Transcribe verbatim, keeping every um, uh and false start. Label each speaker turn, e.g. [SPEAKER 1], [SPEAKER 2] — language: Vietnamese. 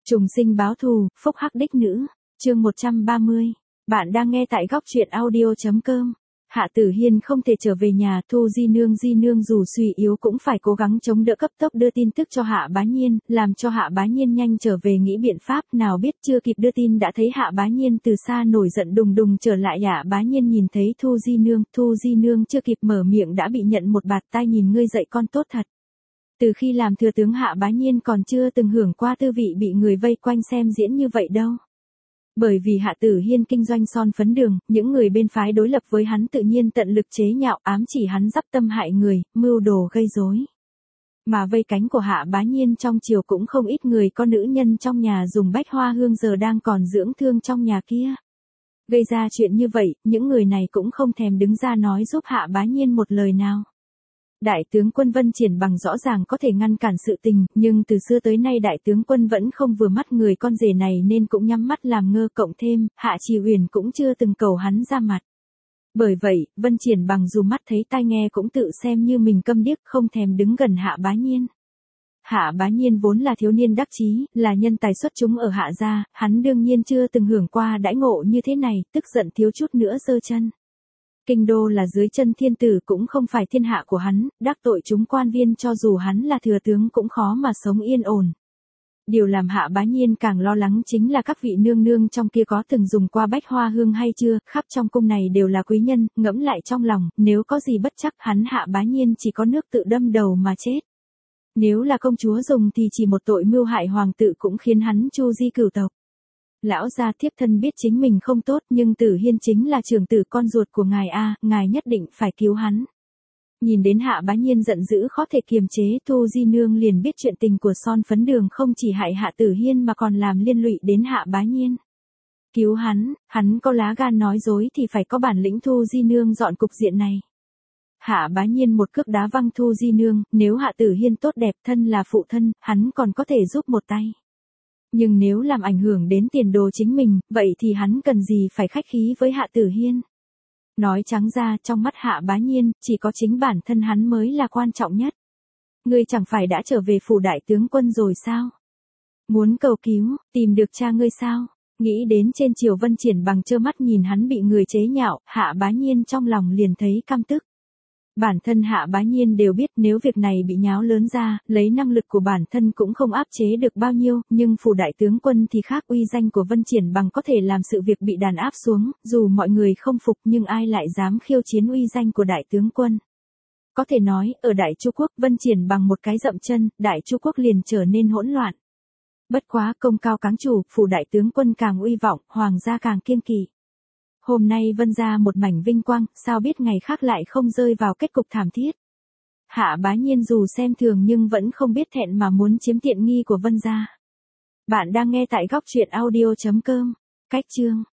[SPEAKER 1] Trùng sinh báo thù, phúc hắc đích nữ, chương một trăm ba mươi. Bạn đang nghe tại góc truyện audio chấm com. Hạ Tử Hiên không thể trở về nhà, Thu Di Nương Di Nương dù suy yếu cũng phải cố gắng chống đỡ, cấp tốc đưa tin tức cho Hạ Bá Nhiên, làm cho Hạ Bá Nhiên nhanh trở về nghĩ biện pháp. Nào biết chưa kịp đưa tin đã thấy Hạ Bá Nhiên từ xa nổi giận đùng đùng trở lại. Hạ Bá Nhiên nhìn thấy Thu Di Nương, Thu Di Nương chưa kịp mở miệng đã bị nhận một bạt tai. Nhìn ngươi dạy con tốt thật. Từ khi làm thừa tướng Hạ Bá Nhiên còn chưa từng hưởng qua tư vị bị người vây quanh xem diễn như vậy đâu. Bởi vì Hạ Tử Hiên kinh doanh son phấn đường, những người bên phái đối lập với hắn tự nhiên tận lực chế nhạo, ám chỉ hắn dắp tâm hại người, mưu đồ gây rối. Mà vây cánh của Hạ Bá Nhiên trong triều cũng không ít người có nữ nhân trong nhà dùng bách hoa hương giờ đang còn dưỡng thương trong nhà kia. Gây ra chuyện như vậy, những người này cũng không thèm đứng ra nói giúp Hạ Bá Nhiên một lời nào. Đại tướng quân Vân Triển Bằng rõ ràng có thể ngăn cản sự tình, nhưng từ xưa tới nay đại tướng quân vẫn không vừa mắt người con rể này nên cũng nhắm mắt làm ngơ, cộng thêm, Hạ Trì Huyền cũng chưa từng cầu hắn ra mặt. Bởi vậy, Vân Triển Bằng dù mắt thấy tai nghe cũng tự xem như mình câm điếc, không thèm đứng gần Hạ Bá Nhiên. Hạ Bá Nhiên vốn là thiếu niên đắc chí, là nhân tài xuất chúng ở Hạ gia, hắn đương nhiên chưa từng hưởng qua đãi ngộ như thế này, tức giận thiếu chút nữa giơ chân. Kinh đô là dưới chân thiên tử, cũng không phải thiên hạ của hắn, đắc tội chúng quan viên cho dù hắn là thừa tướng cũng khó mà sống yên ổn. Điều làm Hạ Bá Nhiên càng lo lắng chính là các vị nương nương trong kia có từng dùng qua bách hoa hương hay chưa, khắp trong cung này đều là quý nhân, ngẫm lại trong lòng, nếu có gì bất chắc hắn Hạ Bá Nhiên chỉ có nước tự đâm đầu mà chết. Nếu là công chúa dùng thì chỉ một tội mưu hại hoàng tự cũng khiến hắn chu di cửu tộc. Lão gia thiếp thân biết chính mình không tốt, nhưng Tử Hiên chính là trưởng tử con ruột của ngài a, ngài nhất định phải cứu hắn. Nhìn đến Hạ Bá Nhiên giận dữ khó thể kiềm chế, Thu Di Nương liền biết chuyện tình của son phấn đường không chỉ hại Hạ Tử Hiên mà còn làm liên lụy đến Hạ Bá Nhiên. Cứu hắn, hắn có lá gan nói dối thì phải có bản lĩnh. Thu Di Nương dọn cục diện này. Hạ Bá Nhiên một cước đá văng Thu Di Nương, nếu Hạ Tử Hiên tốt đẹp thân là phụ thân, hắn còn có thể giúp một tay. Nhưng nếu làm ảnh hưởng đến tiền đồ chính mình, vậy thì hắn cần gì phải khách khí với Hạ Tử Hiên. Nói trắng ra, trong mắt Hạ Bá Nhiên, chỉ có chính bản thân hắn mới là quan trọng nhất. Ngươi chẳng phải đã trở về phủ đại tướng quân rồi sao? Muốn cầu cứu, tìm được cha ngươi sao? Nghĩ đến trên triều Vân Triển Bằng trơ mắt nhìn hắn bị người chế nhạo, Hạ Bá Nhiên trong lòng liền thấy căm tức. Bản thân Hạ Bá Nhiên đều biết nếu việc này bị nháo lớn ra, lấy năng lực của bản thân cũng không áp chế được bao nhiêu, nhưng phủ đại tướng quân thì khác, uy danh của Vân Triển Bằng có thể làm sự việc bị đàn áp xuống, dù mọi người không phục nhưng ai lại dám khiêu chiến uy danh của đại tướng quân. Có thể nói, ở Đại Chu Quốc, Vân Triển Bằng một cái dậm chân, Đại Chu Quốc liền trở nên hỗn loạn. Bất quá công cao cáng chủ, phủ đại tướng quân càng uy vọng, hoàng gia càng kiêng kỵ. Hôm nay Vân gia một mảnh vinh quang, sao biết ngày khác lại không rơi vào kết cục thảm thiết. Hạ Bá Nhiên dù xem thường nhưng vẫn không biết thẹn mà muốn chiếm tiện nghi của Vân gia. Bạn đang nghe tại góc truyện audio chấm com. Cách chương